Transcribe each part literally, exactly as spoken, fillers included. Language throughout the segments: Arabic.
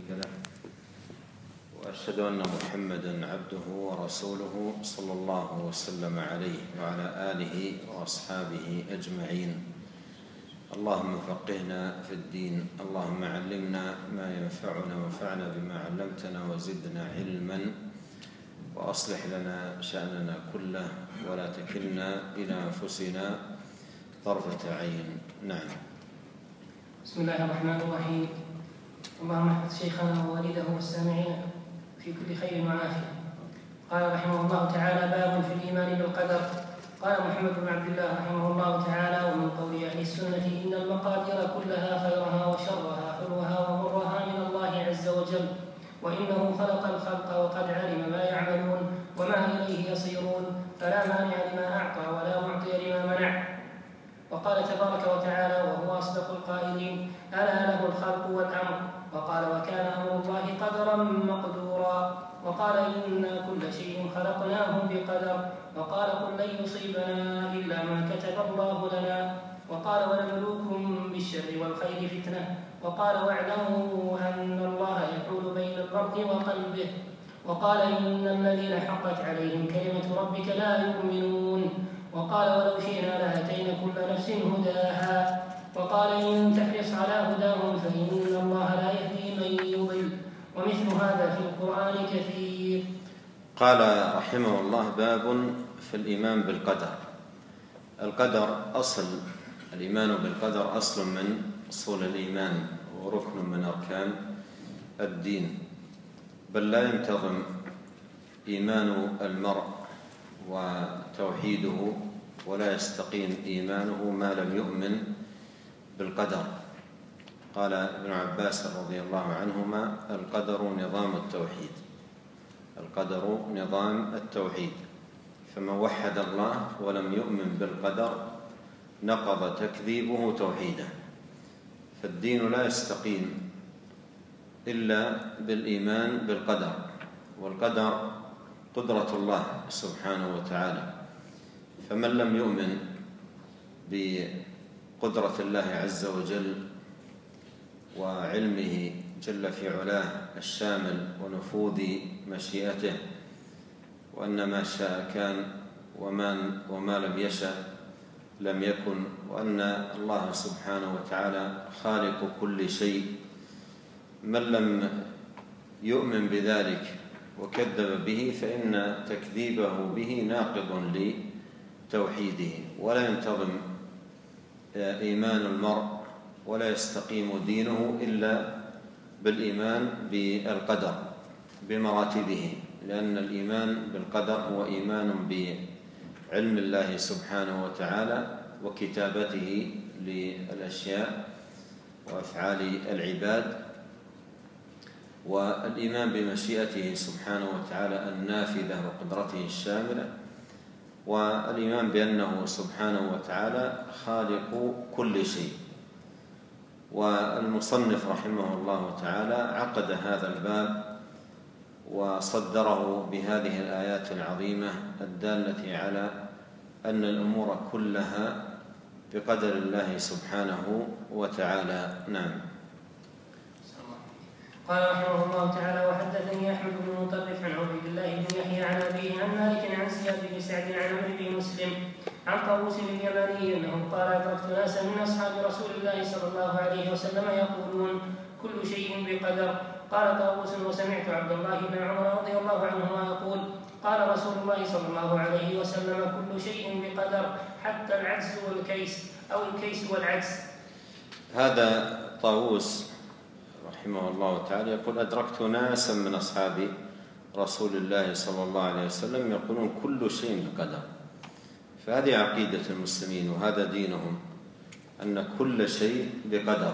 له، وأشهد أن محمدًا عبده ورسوله صلى الله وسلم عليه وعلى آله وأصحابه أجمعين. اللهم فقهنا في الدين، اللهم علمنا ما ينفعنا وانفعنا بما علمتنا وزدنا علما، وأصلح لنا شأننا كله ولا تكلنا إلى أنفسنا طرفة عين. نعم. بسم الله الرحمن الرحيم. اللهم احفظ شيخنا ووالده والسامعين في كل خير وعافية. قال رحمه الله تعالى: باب في الإيمان بالقدر. قال محمد بن عبد الله رحمه الله تعالى: ومن قول أهل السنة إن المقادير كلها خيرها وشرها حلوها ومرها من الله عز وجل، وإنه خلق الخلق وقد علم ما يعملون وما إليه يصيرون، فلا مانع لما أعطى ولا معطي لما منع. وقال تبارك وتعالى وهو أصدق القائلين: ألا له الخلق والأمر. وقال: وكان أمر الله قدرا مقدورا. وقال: إنا كل شيء خلقناه بقدر. وقال: قل لن يصيبنا إلا ما كتب الله لنا. وقال: ونبلوكم بالشر والخير فتنة. وقال: واعلموا أن الله يحول بين المرء وقلبه. وقال: إن الذين حقت عليهم كلمة ربك لا يؤمنون. وقال: ولو شئنا لآتينا كل نفس هداها. وقال: إن تحرص على هداهم فإن الله لا يهدي من يضل. ومثل هذا في القرآن كثير. قال رحمه الله: باب في الإيمان بالقدر. القدر أصل، الإيمان بالقدر أصل من أصول الإيمان وركن من أركان الدين، بل لا ينتظم إيمان المرء وتوحيده ولا يستقيم إيمانه ما لم يؤمن بالقدر. قال ابن عباس رضي الله عنهما: القدر نظام التوحيد. القدر نظام التوحيد، فمن وحد الله ولم يؤمن بالقدر نقض تكذيبه توحيده. فالدين لا يستقيم إلا بالإيمان بالقدر، والقدر قدرة الله سبحانه وتعالى، فمن لم يؤمن بقدرة الله عز وجل وعلمه جل في علاه الشامل ونفوذ مشيئته، وأن ما شاء كان وما, وما لم يشاء لم يكن، وأن الله سبحانه وتعالى خالق كل شيء، من لم يؤمن بذلك وكذب به فإن تكذيبه به ناقض لتوحيده، ولا ينتظم إيمان المرء ولا يستقيم دينه إلا بالإيمان بالقدر بمراتبه، لأن الإيمان بالقدر هو إيمان بعلم الله سبحانه وتعالى وكتابته للأشياء وأفعال العباد، والإيمان بمشيئته سبحانه وتعالى النافذة وقدرته الشاملة، والإيمان بأنه سبحانه وتعالى خالق كل شيء. والمصنف رحمه الله تعالى عقد هذا الباب وصدره بهذه الآيات العظيمة الدالة على أن الأمور كلها بقدر الله سبحانه وتعالى. نعم. قال رحمه الله تعالى: وحدثني أحمد بن مطرف عن عبيد الله بن يحيى عن أبيه عن مالك عن زياد بن سعد عن عمرو بن مسلم عن طاووس اليماني أنه قال: أدركت ناسا من أصحاب رسول الله صلى الله عليه وسلم يقولون: كل شيء بقدر. قال طاووس: وسمعت عبد الله بن عمر رضي الله عنهما يقول: قال رسول الله صلى الله عليه وسلم: كل شيء بقدر حتى العجز والكيس، أو الكيس والعجز. هذا طاووس رحمه الله تعالى يقول: أدركت ناسا من أصحاب رسول الله صلى الله عليه وسلم يقولون كل شيء بقدر. فهذه عقيدة المسلمين وهذا دينهم، أن كل شيء بقدر،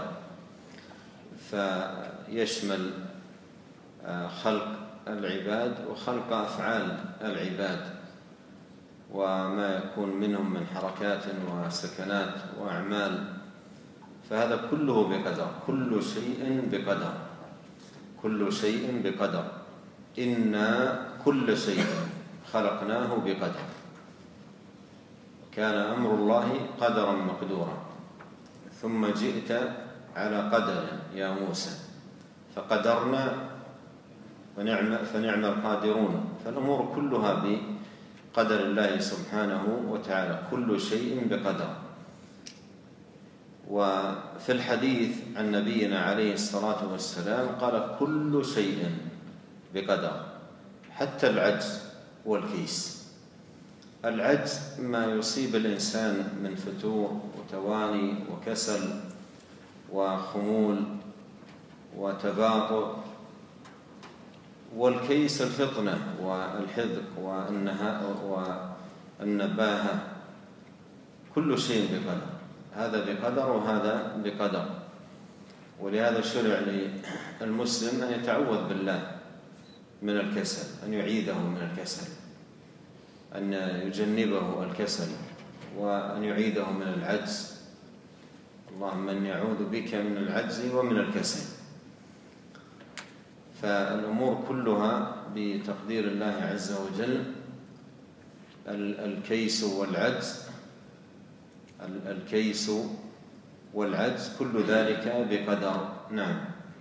فيشمل خلق العباد وخلق أفعال العباد وما يكون منهم من حركات وسكنات وأعمال، فهذا كله بقدر. كل شيء بقدر، كل شيء بقدر. إنا كل شيء خلقناه بقدر، كان أمر الله قدرا مقدورا. ثم جئت على قدر يا موسى، فقدرنا فنعم, فنعم القادرون. فالأمور كلها بقدر الله سبحانه وتعالى، كل شيء بقدر. وفي الحديث عن نبينا عليه الصلاة والسلام قال كل شيء بقدر، حتى العجز والكيس. العجز ما يصيب الإنسان من فتور وتواني وكسل وخمول وتباطؤ، والكيس الفطنة والحذق والنباهة، كل شيء بقدر، هذا بقدر وهذا بقدر. ولهذا شرع للمسلم أن يتعوذ بالله من الكسل، أن يعيذه من الكسل، أن يجنبه الكسل، وأن يعيذه من العجز. اللهم إني أعوذ بك من العجز ومن الكسل. فالأمور كلها بتقدير الله عز وجل. الكيس والعجز الكيس والعجز كل ذلك بقدر. نعم.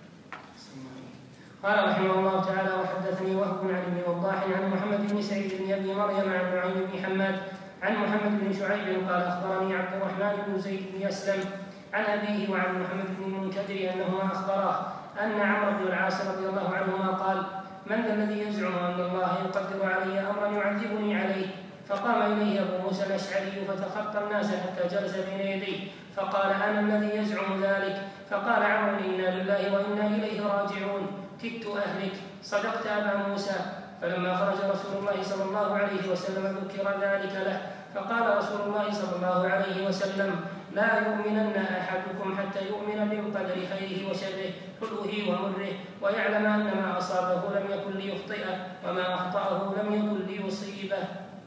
قال رحمه الله تعالى: وحدثني وهب عن ابن وضاح عن محمد بن سعيد بن ابي مريم عن نعيم بن حماد عن محمد بن شعيب قال اخبرني عبد الرحمن بن زيد بن اسلم عن ابيه وعن محمد بن المنكدر انهما اخبراه ان عمرو بن العاص رضي الله عنهما قال: من ذا الذي يزعم ان الله يقدر علي امرا يعذبني عليه؟ فقام اليه ابو موسى الاشعري فتخطى الناس حتى جلس بين يديه فقال: انا الذي يزعم ذلك. فقال عمرو: انا لله وانا اليه راجعون، كدت اهلك، صدقت ابا موسى. فلما خرج رسول الله صلى الله عليه وسلم ذكر ذلك له، فقال رسول الله صلى الله عليه وسلم: لا يؤمنن احدكم حتى يؤمن بالقدر خيره وشره، حلوه ومره، ويعلم ان ما اصابه لم يكن ليخطئه وما اخطاه لم يكن ليصيبه.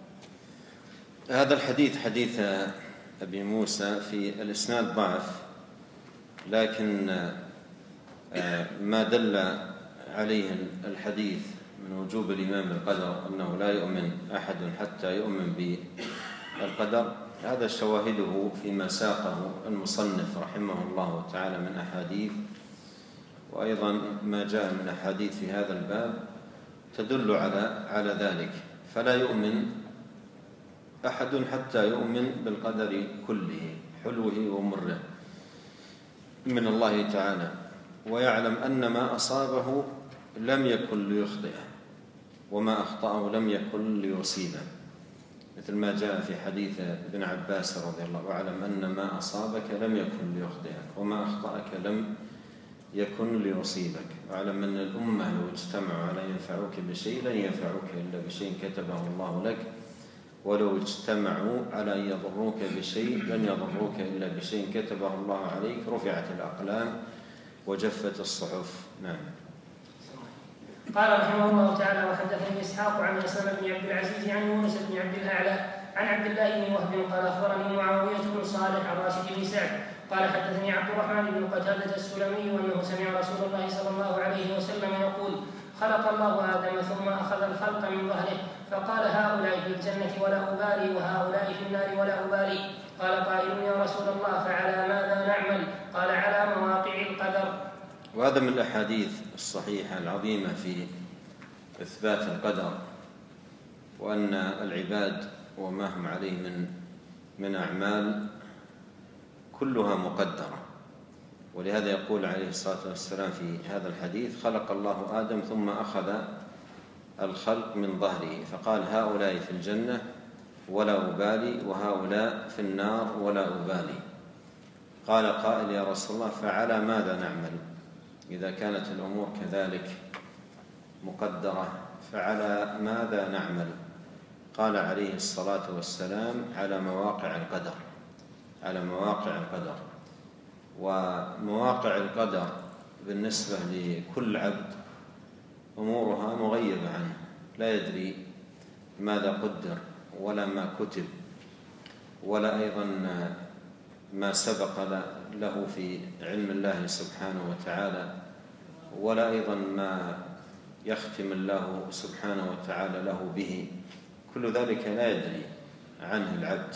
هذا الحديث حديث أبي موسى في الإسناد ضعف، لكن ما دل عليه الحديث من وجوب الإيمان بالقدر، أنه لا يؤمن أحد حتى يؤمن بالقدر، هذا شواهده فيما ساقه المصنف رحمه الله تعالى من أحاديث، وأيضا ما جاء من أحاديث في هذا الباب تدل على على ذلك. فلا يؤمن أحد حتى يؤمن بالقدر كله، حلوه ومره، من الله تعالى، ويعلم أن ما أصابه لم يكن ليخطئه وما أخطأه لم يكن ليصيبه، مثل ما جاء في حديث ابن عباس رضي الله عنه: واعلم أن ما أصابك لم يكن ليخطئك وما أخطأك لم يكن ليصيبك، واعلم أن الأمة لو اجتمعوا على ينفعوك بشيء لن ينفعوك إلا بشيء كتبه الله لك، ولو اجتمعوا على أن يضروك بشيء لن يضروك إلا بشيء كتبه الله عليك، رفعت الأقلام وجفت الصحف. نعم. قال رحمه الله تعالى: وحدثني إسحاق عن أسامة بن عبد العزيز عن يونس بن عبد الأعلى عن عبد الله بن وهب قال اخبرني معاوية بن صالح عن راشد بن سعد قال حدثني عبد الرحمن بن قتادة السلمي انه سمع رسول الله صلى الله عليه وسلم يقول: خلق الله آدم ثم أخذ الخلق من ظهره فقال: هؤلاء في الجنة ولا أبالي وهؤلاء في النار ولا أبالي. قال قائل: يا رسول الله فعلى ماذا نعمل؟ قال: على مواقع القدر. وهذا من الأحاديث الصحيحة العظيمة في إثبات القدر، وأن العباد وما هم عليه من من أعمال كلها مقدرة. ولهذا يقول عليه الصلاة والسلام في هذا الحديث: خلق الله آدم ثم أخذ الخلق من ظهره فقال: هؤلاء في الجنة ولا أبالي وهؤلاء في النار ولا أبالي. قال قائل: يا رسول الله فعلى ماذا نعمل؟ إذا كانت الأمور كذلك مقدرة فعلى ماذا نعمل؟ قال عليه الصلاة والسلام: على مواقع القدر، على مواقع القدر. ومواقع القدر بالنسبة لكل عبد أمورها مغيبة عنه، لا يدري ماذا قدر ولا ما كتب، ولا أيضا ما سبق له في علم الله سبحانه وتعالى، ولا أيضا ما يختم الله سبحانه وتعالى له به، كل ذلك لا يدري عنه العبد.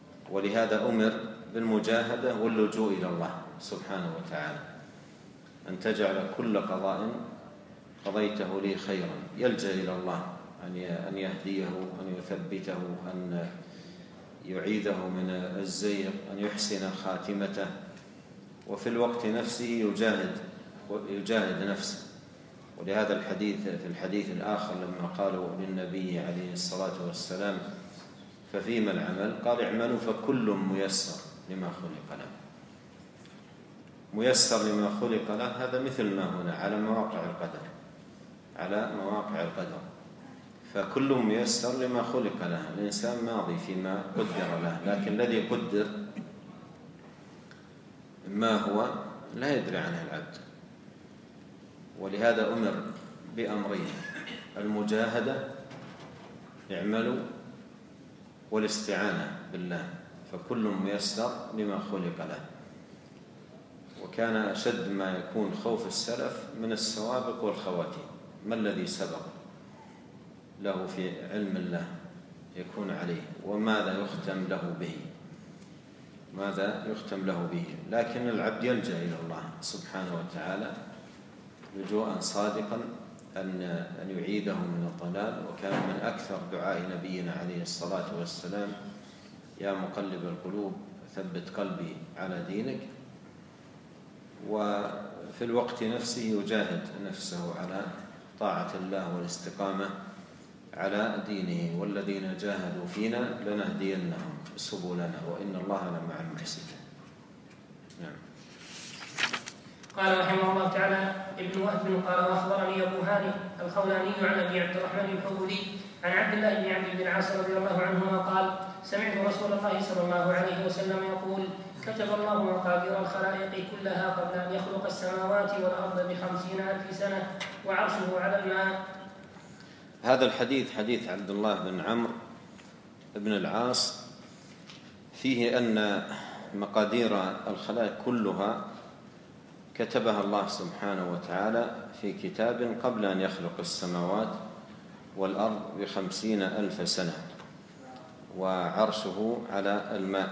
ولهذا أمر بالمجاهدة واللجوء إلى الله سبحانه وتعالى، أن تجعل كل قضاء قضيته لي خيرا، يلجأ إلى الله أن يهديه، أن يثبته، أن يعيده من الزيغ، أن يحسن خاتمته، وفي الوقت نفسه يجاهد يجاهد نفسه. ولهذا الحديث في الحديث الآخر لما قالوا للنبي عليه الصلاة والسلام ففيما العمل؟ قال اعملوا فكل ميسر لما خلق له. ميسر لما خلق له هذا مثل ما هنا على مواقع القدر، على مواقع القدر، فكل ميسر لما خلق له. الإنسان ماضي فيما قدر له، لكن الذي قدر ما هو لا يدري عنه العبد. ولهذا أمر بأمرين: المجاهدة اعملوا، والاستعانة بالله، فكل ميسر لما خلق له. وكان أشد ما يكون خوف السلف من السوابق والخواتيم. ما الذي سبق له في علم الله يكون عليه، وماذا يختم له به، ماذا يختم له به. لكن العبد يلجأ إلى الله سبحانه وتعالى لجوءا صادقا أن أن يعيده من الضلال. وكان من أكثر دعاء نبينا عليه الصلاة والسلام: يا مقلب القلوب ثبت قلبي على دينك. وفي الوقت نفسه يجاهد نفسه على طاعة الله والاستقامة على دينه: والذين جاهدوا فينا لنهدينهم سبلنا وإن الله لمع المحسنين. نعم. قال رحمه الله تعالى: ابن وهب قال واخبرني ابو هاني الخولاني عن ابي عبد الرحمن الحبولي عن عبد الله بن عبد بن العاص رضي الله عنهما قال: سمعت رسول الله صلى الله عليه وسلم يقول: كتب الله مقادير الخلائق كلها قبل ان يخلق السماوات والارض بخمسين الف سنه وعرشه على الماء. هذا الحديث حديث عبد الله بن عمرو بن العاص فيه أن مقادير الخلائق كلها كتبها الله سبحانه وتعالى في كتاب قبل أن يخلق السماوات والأرض بخمسين ألف سنة، وعرشه على الماء.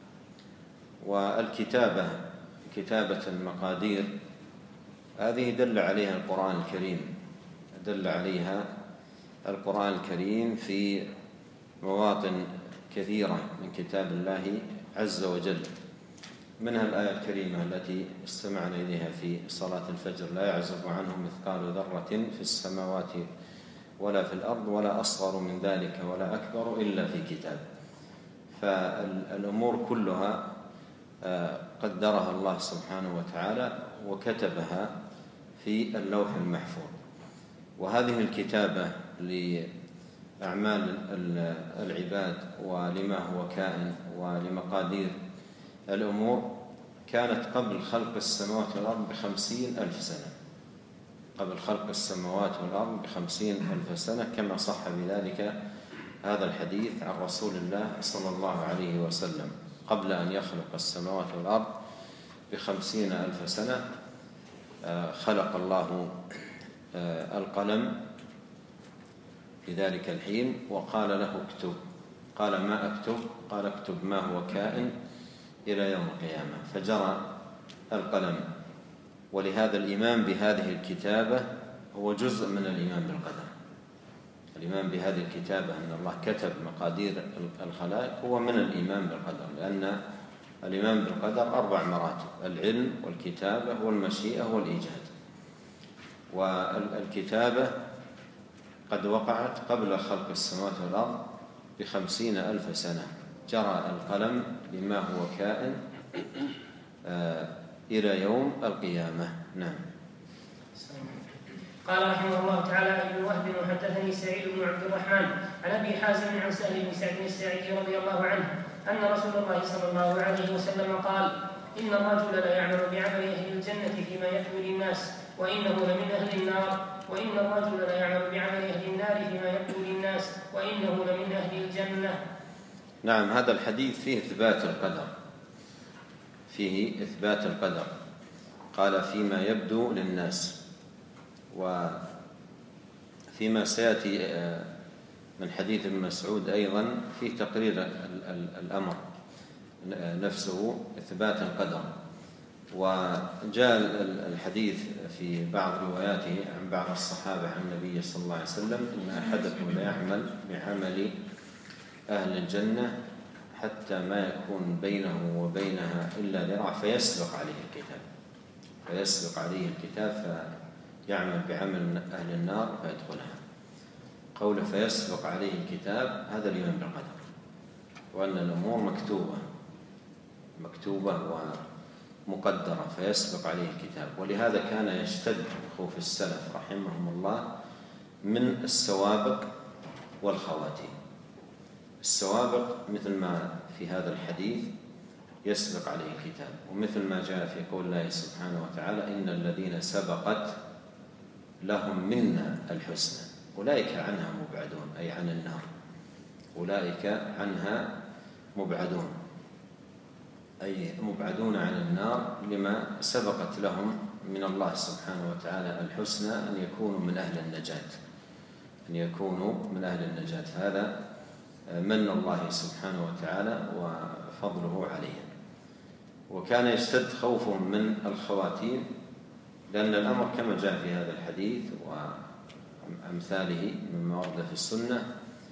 والكتابة كتابة المقادير هذه دل عليها القرآن الكريم دل عليها القرآن الكريم في مواطن كثيرة من كتاب الله عز وجل، منها الآية الكريمة التي استمعنا إليها في صلاة الفجر: لا يعزب عنه مثقال ذرة في السماوات ولا في الأرض ولا أصغر من ذلك ولا أكبر إلا في كتاب. فالأمور كلها قدرها الله سبحانه وتعالى وكتبها في اللوح المحفوظ. وهذه الكتابة لأعمال العباد ولما هو كائن ولمقادير الأمور كانت قبل خلق السماوات والأرض بخمسين ألف سنة، قبل خلق السماوات والأرض بخمسين ألف سنة، كما صح بذلك هذا الحديث عن رسول الله صلى الله عليه وسلم: قبل أن يخلق السماوات والأرض بخمسين ألف سنة خلق الله القلم في ذلك الحين وقال له اكتب. قال: ما أكتب؟ قال: اكتب ما هو كائن إلى يوم القيامة. فجرى القلم. ولهذا الإيمان بهذه الكتابة هو جزء من الإيمان بالقدر. الإيمان بهذه الكتابة أن الله كتب مقادير الخلائق هو من الإيمان بالقدر، لأن الإيمان بالقدر أربع مراتب: العلم والكتابة والمشيئة والإيجاد. والكتابة قد وقعت قبل خلق السماوات والأرض بخمسين ألف سنة، جرى القلم بما هو كائن آه إلى يوم القيامة. نعم. قال رحمه الله تعالى: ابن وهب وحدثني سعيد بن عبد الرحمن عن ابي حازم عن سهل بن سعد الساعدي رضي الله عنه ان رسول الله صلى الله عليه وسلم قال: ان الرجل لا يعمل بعمل اهل الجنه فيما يبدو للناس وانه لمن اهل النار، وان الرجل لا يعمل بعمل اهل النار فيما يبدو للناس وانه لمن اهل الجنه. نعم. هذا الحديث فيه إثبات القدر، فيه إثبات القدر. قال: فيما يبدو للناس. وفيما سيأتي من حديث ابن مسعود أيضا فيه تقرير الأمر نفسه، إثبات القدر. وجاء الحديث في بعض رواياته عن بعض الصحابة عن النبي صلى الله عليه وسلم إن أحدكم ليعمل بعمل أهل الجنة حتى ما يكون بينه وبينها إلا ذراع فيسبق عليه الكتاب فيسبق عليه الكتاب فيعمل بعمل أهل النار فيدخلها. قوله فيسبق عليه الكتاب هذا الإيمان بالقدر، وأن الأمور مكتوبة مكتوبة ومقدرة فيسبق عليه الكتاب. ولهذا كان يشتد خوف السلف رحمهم الله من السوابق والخواتيم. السوابق مثل ما في هذا الحديث يسبق عليه الكتاب، ومثل ما جاء في قول الله سبحانه وتعالى إن الذين سبقت لهم منا الحسنى أولئك عنها مبعدون، أي عن النار، أولئك عنها مبعدون أي مبعدون عن النار لما سبقت لهم من الله سبحانه وتعالى الحسنى أن يكونوا من أهل النجاة أن يكونوا من أهل النجاة. هذا من الله سبحانه وتعالى وفضله عليهم. وكان يشتد خوفهم من الخواتيم لأن الأمر كما جاء في هذا الحديث وأمثاله مما ورد في السنة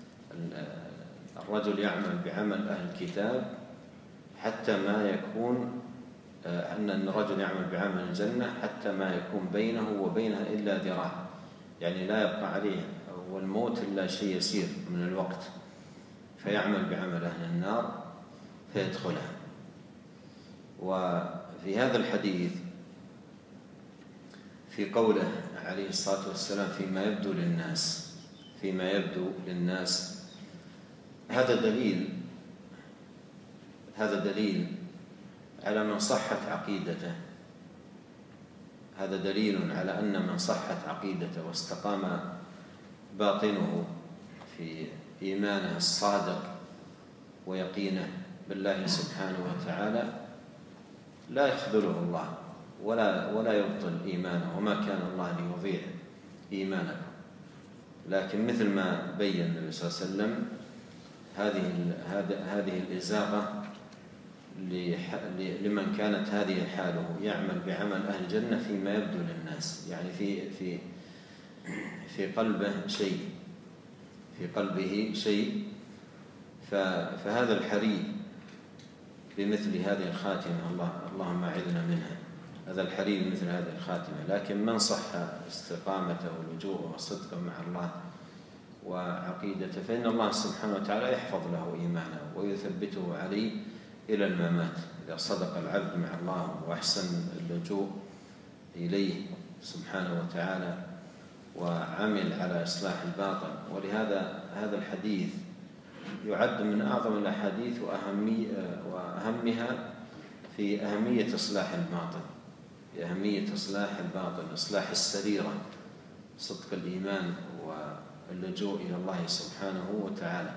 الرجل يعمل بعمل أهل الكتاب حتى ما يكون أن الرجل يعمل بعمل الجنة حتى ما يكون بينه وبينها إلا ذراع، يعني لا يبقى عليه والموت إلا شيء يسير من الوقت، فيعمل بعمل أهل النار فيدخلها. وفي هذا الحديث في قوله عليه الصلاة والسلام فيما يبدو للناس فيما يبدو للناس هذا دليل هذا دليل على من صحت عقيدته هذا دليل على أن من صحت عقيدته واستقام باطنه في إيمانه الصادق ويقينه بالله سبحانه وتعالى لا يخذله الله ولا ولا يبطل إيمانه، وما كان الله ليضيع إيمانكم. لكن مثل ما بين النبي صلى الله عليه وسلم هذه هذه الإزاغة لمن كانت هذه حاله يعمل بعمل أهل الجنة فيما يبدو للناس، يعني في في في قلبه شيء في قلبه شيء فهذا الحري بمثل هذه الخاتمة الله اللهم أعذنا منها هذا الحري بمثل هذه الخاتمة. لكن من صح استقامته ولجوءه وصدقه مع الله وعقيدته فإن الله سبحانه وتعالى يحفظ له إيمانه ويثبته عليه إلى الممات إذا صدق العبد مع الله وأحسن اللجوء إليه سبحانه وتعالى وعمل على إصلاح الباطن. ولهذا هذا الحديث يعد من أعظم الأحاديث وأهمها في أهمية إصلاح الباطن في أهمية إصلاح الباطن إصلاح السريرة، صدق الإيمان واللجوء إلى الله سبحانه وتعالى.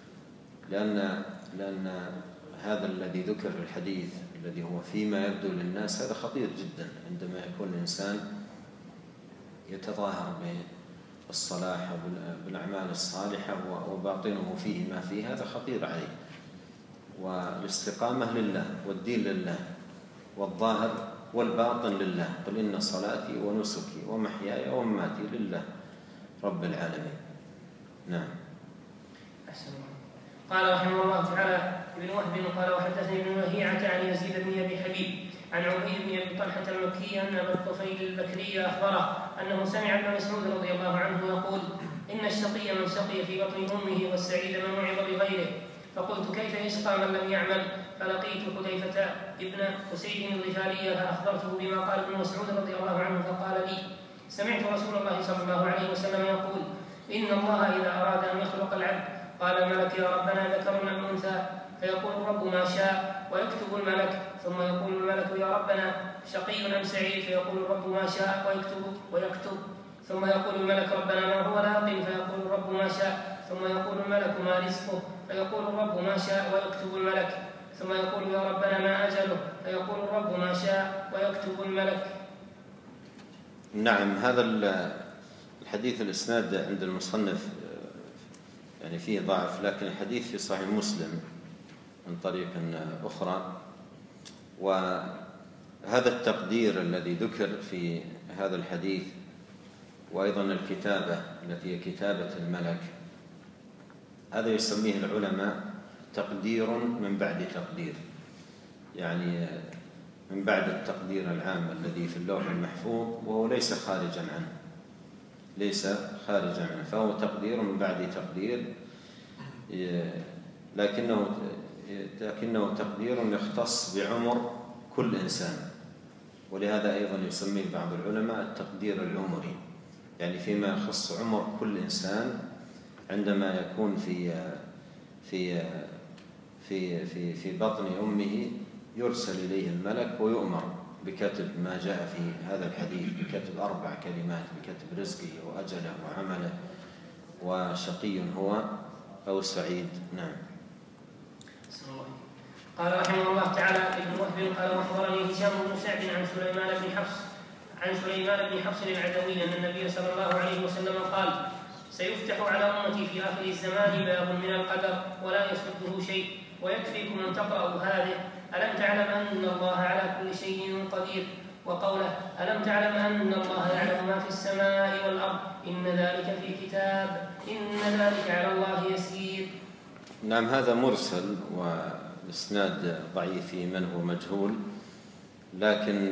لأن لأن هذا الذي ذكر في الحديث الذي هو فيما يبدو للناس هذا خطير جدا عندما يكون الإنسان يتظاهر بالصلاح وبالأعمال الصالحة وباطنه فيه ما فيه، هذا خطير عليه. والاستقامة لله والدين لله والظاهر والباطن لله، قل إن صلاتي ونسكي ومحياي ومماتي لله رب العالمين. نعم. أحسن. قال رحمه الله تعالى ابن وهب قال وحدثني ابن لهيعة عن يزيد بن أبي حبيب عن عبيد بن أبي طلحة المكي أن أبا الطفيل البكري أخبره أنه سمع ابن مسعود رضي الله عنه يقول إن الشقي من شقي في بطن أمه والسعيد من وعظ بغيره. فقلت كيف يشقى من لم يعمل؟ فلقيت حذيفة ابن أسيد الغفاري فأخبرته بما قال ابن مسعود رضي الله عنه فقال لي سمعت رسول الله صلى الله عليه وسلم يقول إن الله إذا أراد أن يخلق العبد قال الملك يا ربنا ذكر أم أنثى فيقول الرب ما شاء ويكتب الملك ثم يقول الملك يا ربنا شقي أم سعيد فيقول الرب ما شاء ويكتب ويكتب ثم يقول الملك ربنا ما هو لاق فيقول الرب ما شاء ثم يقول الملك ما رزقه فيقول الرب ما شاء ويكتب الملك ثم يقول يا ربنا ما أجله فيقول الرب ما شاء ويكتب الملك. نعم. هذا الحديث الإسناد عند المصنف يعني فيه ضعف، لكن الحديث في صحيح مسلم من طريق أخرى. هذا التقدير الذي ذكر في هذا الحديث وأيضا الكتابة التي هي كتابة الملك، هذا يسميه العلماء تقدير من بعد تقدير، يعني من بعد التقدير العام الذي في اللوح المحفوظ، وهو ليس خارجا عنه ليس خارجا عنه فهو تقدير من بعد تقدير، لكنه لكنه تقدير يختص بعمر كل إنسان، ولهذا أيضا يسميه بعض العلماء التقدير العمري، يعني فيما يخص عمر كل إنسان عندما يكون في في في في في بطن أمه يرسل إليه الملك ويؤمر بكتب ما جاء في هذا الحديث، بكتب أربع كلمات، بكتب رزقه وأجله وعمله وشقي هو أو سعيد. نعم. قال رحمه الله تعالى: ابن وهب قال واخبرني هشام بن سعد عن سليمان بن حفص عن سليمان بن حفص العدوي ان النبي صلى الله عليه وسلم قال: سيفتح على امتي في اخر الزمان باب من القدر ولا يسده شيء، ويكفيكم ان تقرأوا هذه: ألم تعلم أن الله على كل شيء قدير، وقوله: ألم تعلم أن الله يعلم ما في السماء والأرض، إن ذلك في كتاب، إن ذلك على الله يسير. نعم، هذا مرسل وإسناد ضعيف من هو مجهول، لكن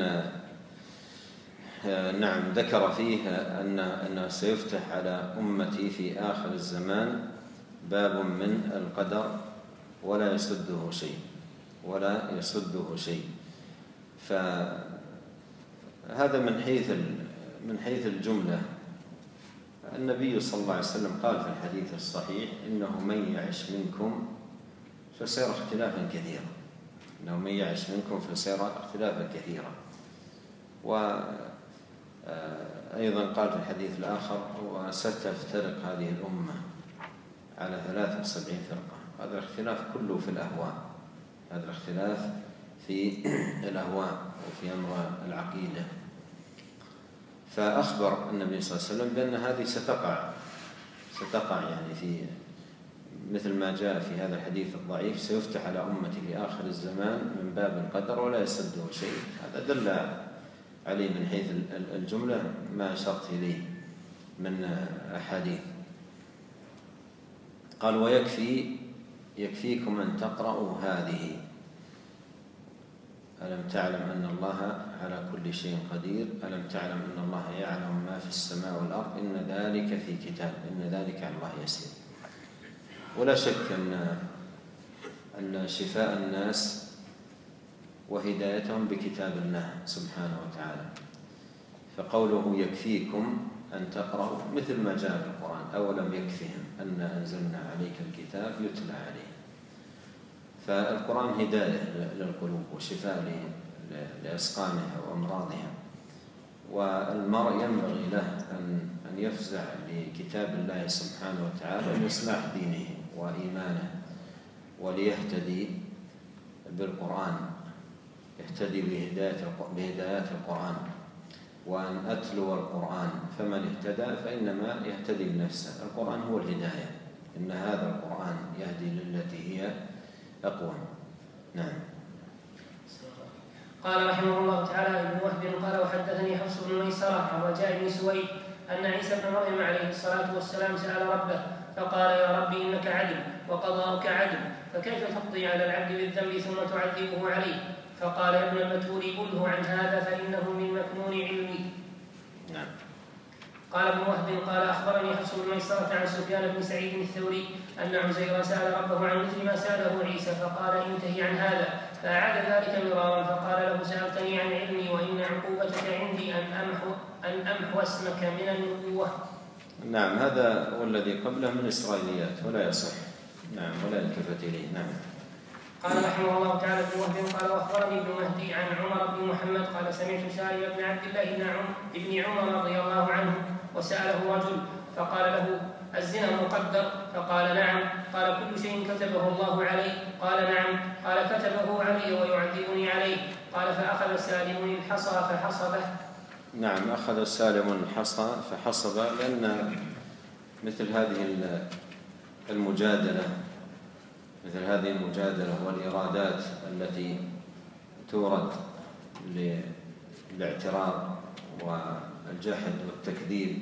نعم ذكر فيه أن أنه سيفتح على أمتي في آخر الزمان باب من القدر ولا يسده شيء ولا يسده شيء. فهذا من حيث من حيث الجملة. النبي صلى الله عليه وسلم قال في الحديث الصحيح: إنه من يعش منكم فسيرى اختلافا كثيرا إنه من يعش منكم فسيرى اختلافا كثيرا وأيضا قال في الحديث الآخر: وستفترق هذه الأمة على ثلاث وسبعين فرقة. هذا الاختلاف كله في الأهواء هذا الاختلاف في الأهواء وفي أمر العقيدة. فأخبر النبي صلى الله عليه وسلم بأن هذه ستقع ستقع يعني في مثل ما جاء في هذا الحديث الضعيف: سيفتح على أمتي في آخر الزمان من باب القدر ولا يسده شيء. هذا دل عليه من حيث الجملة ما أشرت إليه من أحاديث. قال: ويكفي يكفيكم أن تقرأوا هذه: ألم تعلم أن الله على كل شيء قدير، ألم تعلم أن الله يعلم ما في السماء والأرض، إن ذلك في كتاب، إن ذلك على الله يسير. ولا شك أن أن شفاء الناس وهدايتهم بكتاب الله سبحانه وتعالى. فقوله يكفيكم أن تقرأوا مثل ما جاء في القرآن: أولم يكفهم أن أنزلنا عليك الكتاب يتلى عليه. فالقرآن هداية للقلوب وشفاء لأسقامها وأمراضها، والمرء ينبغي له أن أن يفزع لكتاب الله سبحانه وتعالى لإصلاح دينه وإيمانه، وليهتدي بالقرآن، يهتدي بهدايات القرآن، وأن أتلو القرآن فمن اهتدى فإنما يهتدي لنفسه. القرآن هو الهداية، إن هذا القرآن يهدي للتي هي أقوى. نعم. قال رحمه الله تعالى: ابن وهب قال وحدثني حفص بن ميسرة عن رجاء بن سويد أن عيسى بن مريم عليه الصلاة والسلام سأل ربه فقال: يا رب إنك عدل وقضاؤك عدل، فكيف تقضي على العبد بالذنب ثم تعذبه عليه؟ فقال: يا ابن المتول قله عن هذا فإنه من مكنون علمي. نعم. قال ابن وهب قال أخبرني حفص بن ميسرة عن سفيان بن سعيد الثوري أن عزير سأل ربه عن مثل ما سأله عيسى فقال: انتهي عن هذا، فأعاد ذلك مرارا فقال له: سألتني عن علمي وإن عقوبتك عندي أن أمحو, أن أمحو اسمك من النبوة. نعم، هذا هو الذي قبله من إسرائيليات ولا يصح. نعم، ولا التفت إليه. نعم. قال رحمه الله تعالى ابن وهب قال واخبرني ابن مهدي عن عمر بن محمد قال: سمعت سالم بن عبد الله بن عمر رضي الله عنه وسأله رجل فقال له: الزنا مقدر؟ فقال: نعم. قال: كل شيء كتبه الله علي؟ قال: نعم. قال: كتبه علي ويعذبني عليه. قال: فأخذ سالم الحصى فحصبه. نعم، أخذ سالم الحصى فحصب، لأن مثل هذه المجادلة مثل هذه المجادلة والإرادات التي تورد للاعتراض والجحد والتكذيب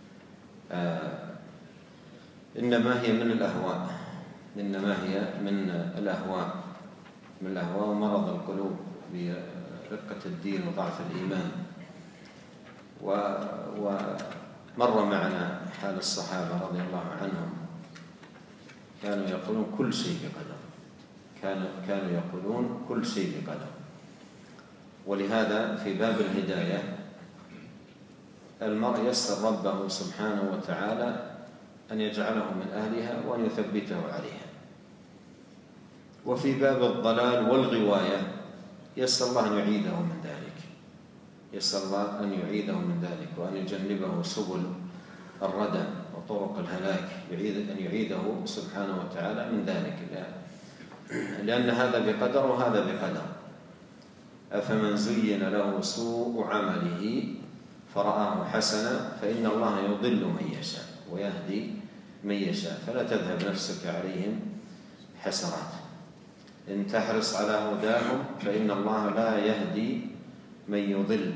إنما هي من الأهواء إنما هي من الأهواء من الأهواء ومرض القلوب برقة الدين وضعف الإيمان. ومر معنا حال الصحابة رضي الله عنهم، كانوا يقولون كل شيء بقدر كانوا كانوا يقولون كل شيء بقدر. ولهذا في باب الهداية المرء يسأل ربه سبحانه وتعالى أن يجعله من أهلها وأن يثبته عليها. وفي باب الضلال والغواية يسأل الله أن يعيده من ذلك يسأل الله أن يعيده من ذلك وأن يجنبه سبل الردى وطرق الهلاك، يعيد أن يعيده سبحانه وتعالى من ذلك، لأن هذا بقدر وهذا بقدر. أفمن زين له سوء عمله فرآه حسنا فإن الله يضل من يشاء ويهدي من يشاء فلا تذهب نفسك عليهم حسرات. إن تحرص على هداهم فإن الله لا يهدي من يضل.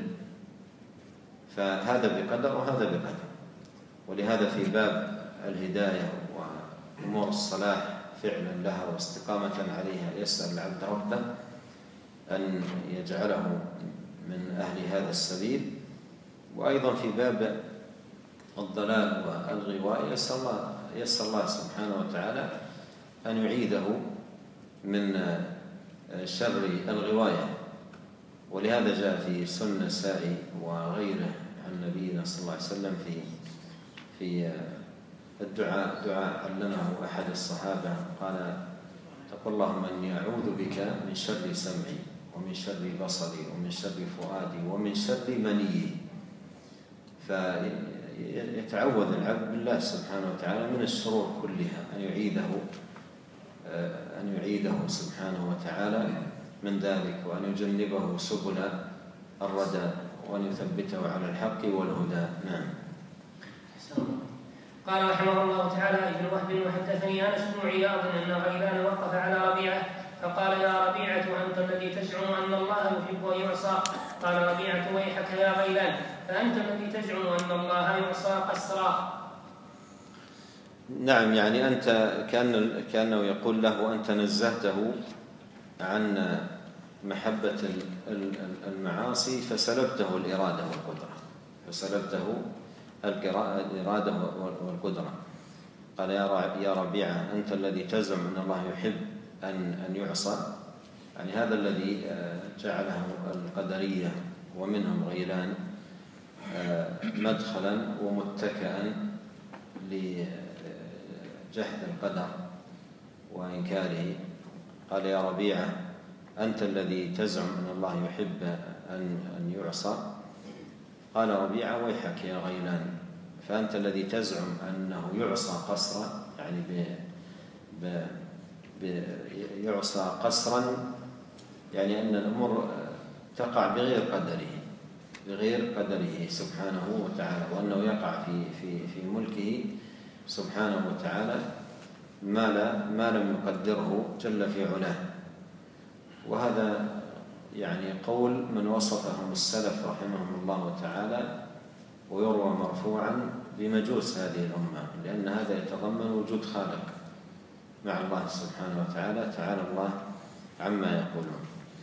فهذا بقدر وهذا بقدر. ولهذا في باب الهداية وأمور الصلاح فعلا لها واستقامة عليها يسأل العبد ربه أن يجعله من أهل هذا السبيل. وأيضا في باب الضلال والغواء يسأل الله, يسأل الله سبحانه وتعالى أن يعيده من شر الغواية. ولهذا جاء في سنن النسائي وغيره عن نبينا صلى الله عليه وسلم في في الدعاء دعاء علمه أحد الصحابة قال: تقول اللهم إني أعوذ بك من شر سمعي ومن شر بصري ومن شر فؤادي ومن شر منيي. فيتعوذ العبد بالله سبحانه وتعالى من الشرور كلها أن يعيده أن يعيده سبحانه وتعالى من ذلك وأن يجنبه سبل الردى وأن يثبته على الحق والهدى. نعم. قال رحمه الله تعالى: ابن وهب وحدثني انس بن عياض ان غيلان وقف على ربيعه فقال: يا ربيعه انت الذي تزعم ان الله يحب ان يعصى. قال ربيعه: ويحك يا غيلان، فانت الذي تزعم ان الله يعصى قسرا. نعم، يعني أنت كأن كأنه يقول له: أنت نزهته عن محبة المعاصي فسلبته الإرادة والقدرة فسلبته الإرادة والقدرة. قال: يا ربيعة أنت الذي تزعم أن الله يحب أن أن يعصى. يعني هذا الذي جعله القدرية ومنهم غيلان مدخلا ومتكئا لجحد القدر وإنكاره. قال: يا ربيعة أنت الذي تزعم أن الله يحب أن أن يعصى. قال ربيعة: ويحك يا غيلان، فأنت الذي تزعم أنه يعصى قسرا، يعني ب ب ب يعصى قسرا، يعني أن الأمور تقع بغير قدره بغير قدره سبحانه وتعالى، وأنه يقع في في في ملكه سبحانه وتعالى ما لا ما لم يقدره جل في علاه. وهذا يعني قول من وصفهم السلف رحمهم الله تعالى، ويروى مرفوعا بمجوس هذه الأمة، لأن هذا يتضمن وجود خالق مع الله سبحانه وتعالى، تعالى الله عما يقولون.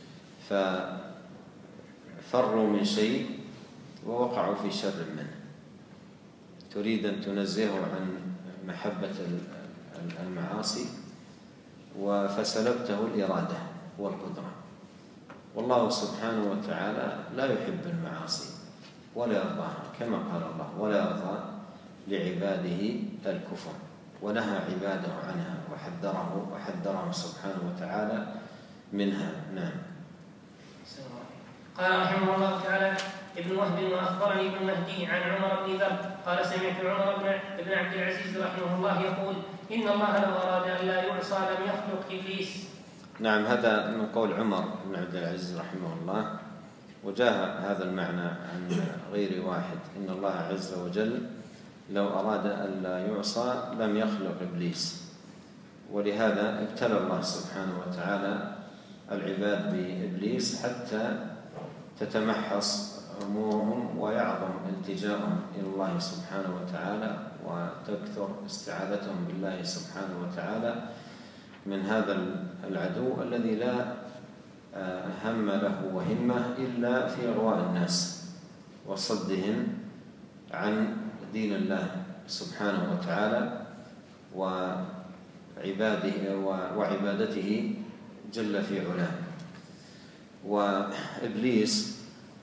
ففروا من شيء ووقعوا في شر منه. تريد أن تنزهه عن محبة المعاصي فسلبته الإرادة والقدرة. والله سبحانه وتعالى لا يحب المعاصي ولا يرضاها، كما قال الله: ولا يرضى لعباده الكفر، ونهى عباده عنها وحذره وحذرهم سبحانه وتعالى منها. نعم. قال رحمه الله تعالى: ابن وهب واخبرني ابن مهدي عن عمر بن ذر قال: سمعت عمر بن عبد العزيز رحمه الله يقول: ان الله لو اراد ان لا يعصى لم يخلق ابليس. نعم، هذا من قول عمر بن عبد العزيز رحمه الله، وجاء هذا المعنى عن غير واحد: إن الله عز وجل لو أراد أن لا يعصى لم يخلق إبليس. ولهذا ابتلى الله سبحانه وتعالى العباد بإبليس حتى تتمحص أمورهم ويعظم التجاؤهم إلى الله سبحانه وتعالى، وتكثر استعاذتهم بالله سبحانه وتعالى من هذا العدو الذي لا هم له وهمة إلا في إغواء الناس وصدهم عن دين الله سبحانه وتعالى وعباده وعبادته جل في علاه. وإبليس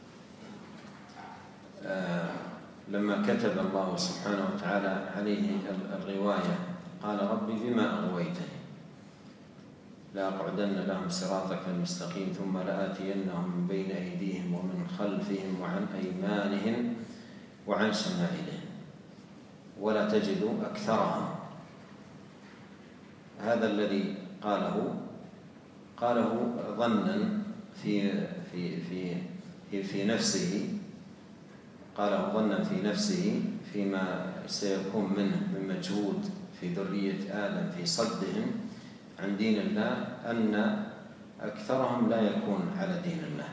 لما كتب الله سبحانه وتعالى عليه الغواية قال ربي بما أغويتني لأقعدن لهم صراطك المستقيم ثم لآتينهم من بين أيديهم ومن خلفهم وعن أيمانهم وعن شمائلهم ولا تجد أكثرهم. هذا الذي قاله قاله ظنا في في في في نفسه قاله ظنا في نفسه فيما سيكون منه من مجهود في ذرية آدم في صدهم عن دين الله أن أكثرهم لا يكون على دين الله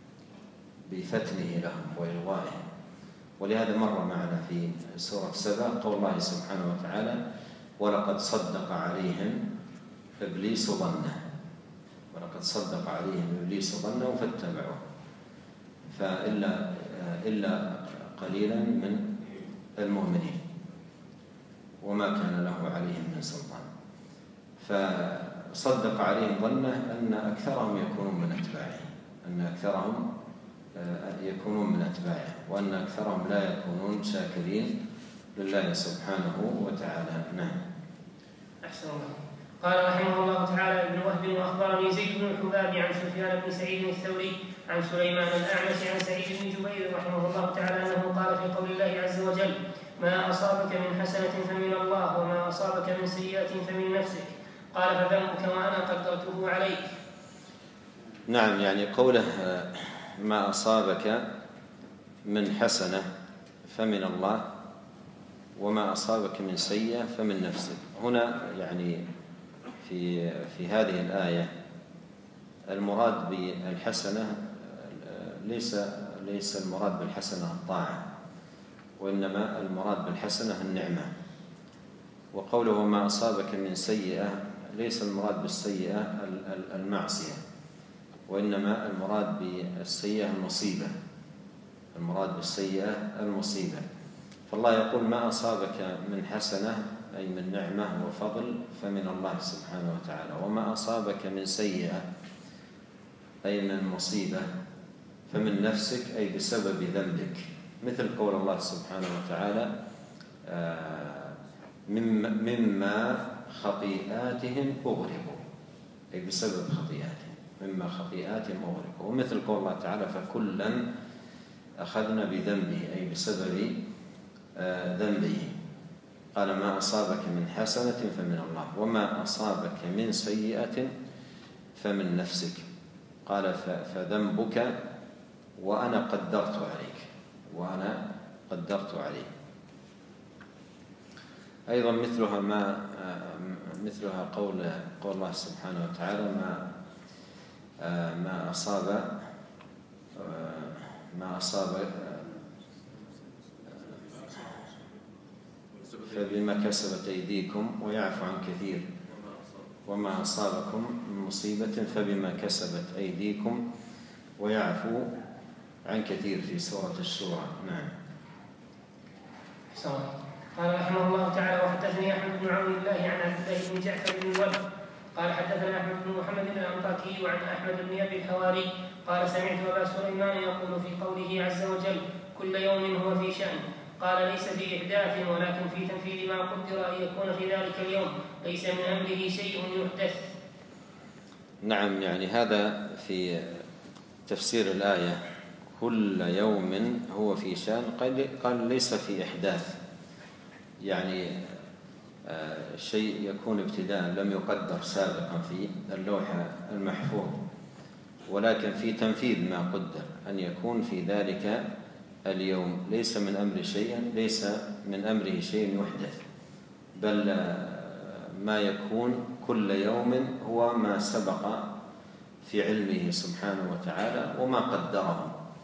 بفتنه لهم وإغوائهم. ولهذا مر معنا في سورة سبأ قول الله سبحانه وتعالى ولقد صدق عليهم إبليس ظنه ولقد صدق عليهم إبليس ظنه فاتبعوه فإلا إلا قليلا من المؤمنين وما كان له عليهم من سلطان. فصدق عليهم ظنه أن أكثرهم يكونون من أتباعه أن أكثرهم يكونون من أتباعه وأن أكثرهم لا يكونون شاكرين لله سبحانه وتعالى. نعم. أحسن الله. قال رحمه الله تعالى ابن وهب وأخبرني زيد بن الحباب عن سفيان بن سعيد الثوري عن سليمان الأعمش عن سعيد بن جبير رحمه الله تعالى أنه قال في قول الله عز وجل ما أصابك من حسنة فمن الله وما أصابك من سيئة فمن نفسك قال فذنبك وأنا قدرته عليك. نعم، يعني قوله ما أصابك من حسنة فمن الله وما أصابك من سيئة فمن نفسك. هنا يعني في في هذه الآية المراد بالحسنة ليس ليس المراد بالحسنة الطاعة، وإنما المراد بالحسنة النعمة. وقوله ما أصابك من سيئة ليس المراد بالسيئة المعصية، وإنما المراد بالسيئة المصيبة المراد بالسيئة المصيبة. فالله يقول ما أصابك من حسنة أي من نعمة وفضل فمن الله سبحانه وتعالى، وما أصابك من سيئة أي من مصيبة فمن نفسك أي بسبب ذنبك، مثل قول الله سبحانه وتعالى مما خطيئاتهم أغرقوا أي بسبب خطيئاتهم مما خطيئاتهم أغرقوا، ومثل قول الله تعالى فكلا أخذنا بذنبه أي بسبب ذنبه. قال ما أصابك من حسنة فمن الله وما أصابك من سيئة فمن نفسك. قال فذنبك وأنا قدرت عليك وأنا قدرت عليك. أيضا مثلها ما مثلها قول قول الله سبحانه وتعالى ما ما أصاب ما أصاب فبما كسبت أيديكم ويعفو عن كثير وما أصابكم من مصيبة فبما كسبت أيديكم ويعفو عن كثير في سورة الشورى. نعم. قال رحمه الله تعالى وحدثني أحمد بن عون الله عن عبد الله بن جعفر بن الولد قال حدثنا أحمد بن محمد الأنطاكي وعن أحمد بن أبي الحواري قال سمعت أبا سليمان يقول في قوله عز وجل كل يوم هو في شأن قال ليس في إحداث ولكن في تنفيذ ما قدر أن يكون في ذلك اليوم ليس من أمره شيء يحدث. نعم، يعني هذا في تفسير الآية كل يوم هو في شأن قال ليس في إحداث، يعني شيء يكون ابتداء لم يقدر سابقا في اللوح المحفوظ، ولكن في تنفيذ ما قدر أن يكون في ذلك اليوم ليس من أمر شيء ليس من أمره شيء يحدث، بل ما يكون كل يوم هو ما سبق في علمه سبحانه وتعالى وما قدره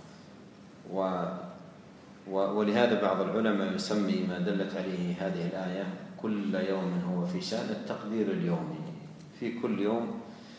و ولهذا بعض العلماء يسمي ما دلت عليه هذه الآية كل يوم هو في شأن التقدير اليومي. في كل يوم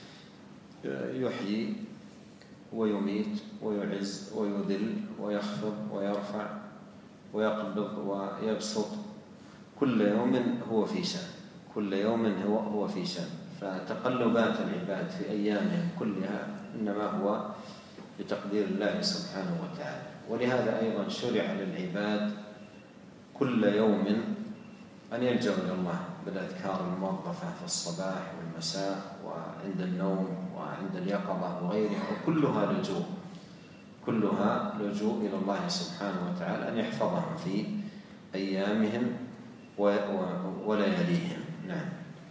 يحيي ويميت ويعز ويذل ويخفض ويرفع ويقبض ويبسط، كل يوم هو في شأن، كل يوم هو هو في شأن. فتقلبات العباد في أيامهم كلها إنما هو بتقدير الله سبحانه وتعالى. ولهذا أيضا شرع للعباد كل يوم أن يلجأوا إلى الله بالأذكار الموظفة في الصباح والمساء وعند النوم وعند اليقظة وغيرها، وكلها لجوء كلها لجوء إلى الله سبحانه وتعالى أن يحفظهم في أيامهم ولياليهم. نعم.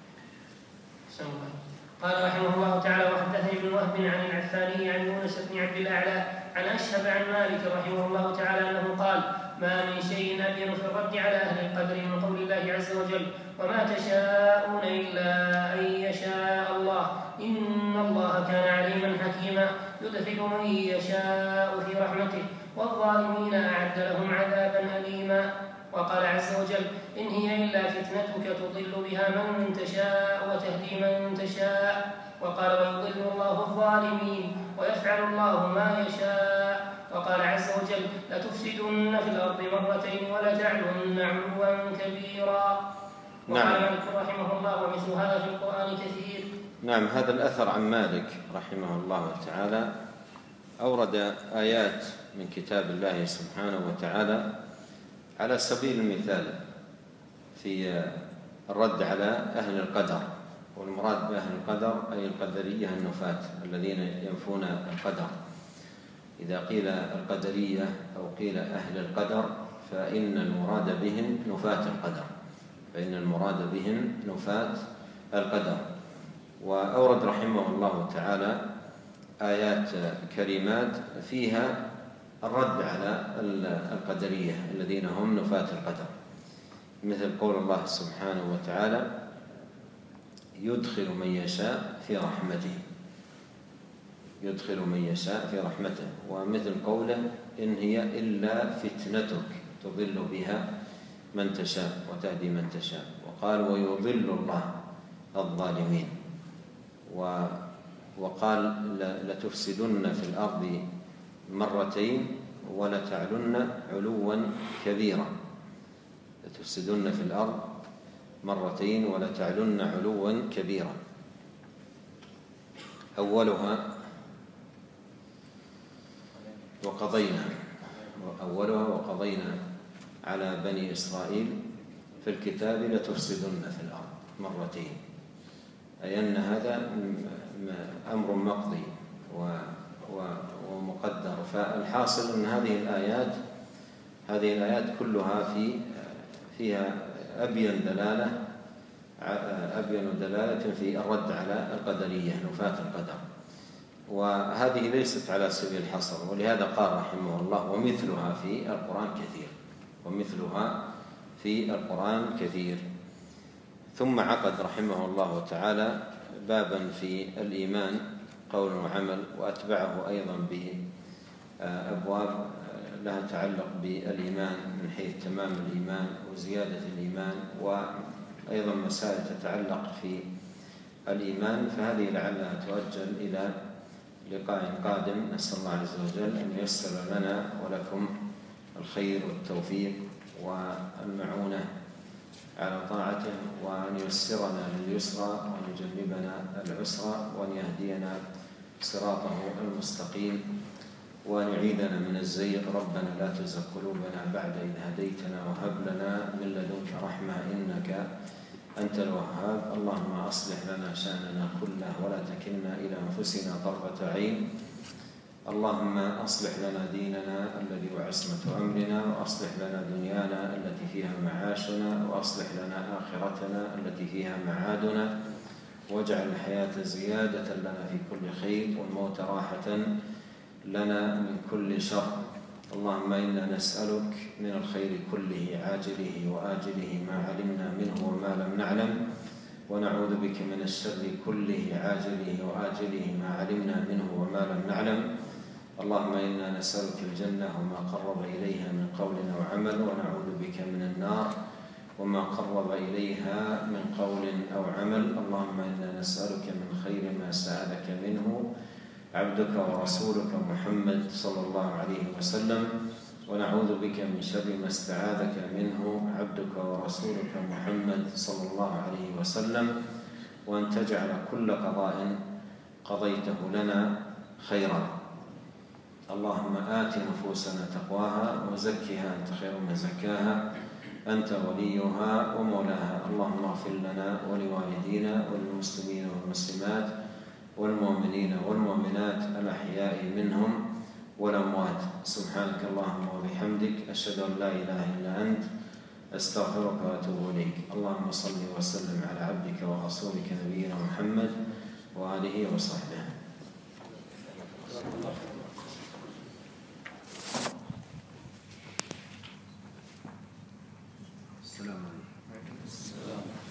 قال رحمه الله تعالى: وحدثني ابن وهب عن العفاني عن يونس بن عبد الأعلى عن أشهب عن مالك رحمه الله تعالى أنه قال: ما من شيء أبين في الرد على أهل القدر من قول الله عز وجل: وما تشاءون إلا أن يشاء الله إن الله كان عليما حكيما يدخل من يشاء في رحمته والظالمين أعد لهم عذابا أليما. وقال عز وجل: إن هي إلا فتنتك تضل بها من تشاء وتهدي من تشاء. وقال: ويضل الله الظالمين ويفعل الله ما يشاء. وقال عز وجل: لتفسدن في الأرض مرتين ولتعلن علوا كبيرا. وقال مالك رحمه الله: ومثل هذا في القرآن كثير. نعم. هذا الأثر عن مالك رحمه الله تعالى أورد آيات من كتاب الله سبحانه وتعالى على سبيل المثال في الرد على أهل القدر. والمراد بأهل القدر أي القدرية النفاة الذين ينفون القدر. إذا قيل القدرية أو قيل أهل القدر فإن المراد بهم نفاة القدر فإن المراد بهم نفاة القدر. وأورد رحمه الله تعالى آيات كريمات فيها الرد على القدرية الذين هم نفاة القدر، مثل قول الله سبحانه وتعالى: يدخل من يشاء في رحمته يدخل من يشاء في رحمته ومثل قوله: إن هي إلا فتنتك تضل بها من تشاء وتهدي من تشاء. وقال: ويضل الله الظالمين. وقال: لتفسدن في الأرض مرتين ولتعلن علوا كبيرا لتفسدن في الأرض مرتين ولتعلن علوا كبيرا. أولها وقضينا أولها وقضينا على بني إسرائيل في الكتاب لتفسدن في الأرض مرتين، أي أن هذا أمر مقضي ومقدر. فالحاصل أن هذه الآيات هذه الآيات كلها في فيها أبين دلالة أبين دلالة في الرد على القدرية نفاة القدر، وهذه ليست على سبيل الحصر. ولهذا قال رحمه الله: ومثلها في القرآن كثير ومثلها في القرآن كثير. ثم عقد رحمه الله تعالى بابا في الإيمان قول وعمل، وأتبعه أيضا بأبواب لها تعلق بالإيمان من حيث تمام الإيمان وزيادة الإيمان، وأيضا مسائل تتعلق في الإيمان. فهذه لعلها تؤجل إلى لقاء قادم. نسأل الله عز وجل أن ييسر لنا ولكم الخير والتوفيق والمعونة على طاعته، وأن ييسرنا لليسرى وأن يجنبنا العسرى، وأن يهدينا صراطه المستقيم، وأن يعيذنا من الزيغ. ربنا لا تزغ قلوبنا بعد إذ هديتنا وهب لنا من لدنك رحمة إنك أنت الوهاب. اللهم أصلح لنا شأننا كله ولا تكلنا إلى أنفسنا طرفة عين. اللهم أصلح لنا ديننا الذي هو عصمة أمرنا، وأصلح لنا دنيانا التي فيها معاشنا، وأصلح لنا آخرتنا التي فيها معادنا، واجعل الحياة زيادة لنا في كل خير والموت راحة لنا من كل شر. اللهم إنا نسألك من الخير كله عاجله وآجله ما علمنا منه وما لم نعلم، ونعوذ بك من الشر كله عاجله وآجله ما علمنا منه وما لم نعلم. اللهم إنا نسألك الجنة وما قرب إليها من قول أو عمل، ونعوذ بك من النار وما قرب إليها من قول أو عمل. اللهم إنا نسألك من خير ما سألك منه عبدك ورسولك محمد صلى الله عليه وسلم، ونعوذ بك من شر ما استعاذك منه عبدك ورسولك محمد صلى الله عليه وسلم، وأن تجعل كل قضاء قضيته لنا خيرا. اللهم آت نفوسنا تقواها وزكها أنت خير من زكاها، أنت وليها ومولاها. اللهم اغفر لنا ولوالدينا وللمسلمين والمسلمات والمؤمنين والمؤمنات الأحياء منهم والأموات. سبحانك اللهم وبحمدك، أشهد أن لا إله إلا أنت، أستغفرك وأتوب إليك. اللهم صل وسلم على عبدك ورسولك نبينا محمد وآله وصحبه. السلام عليكم.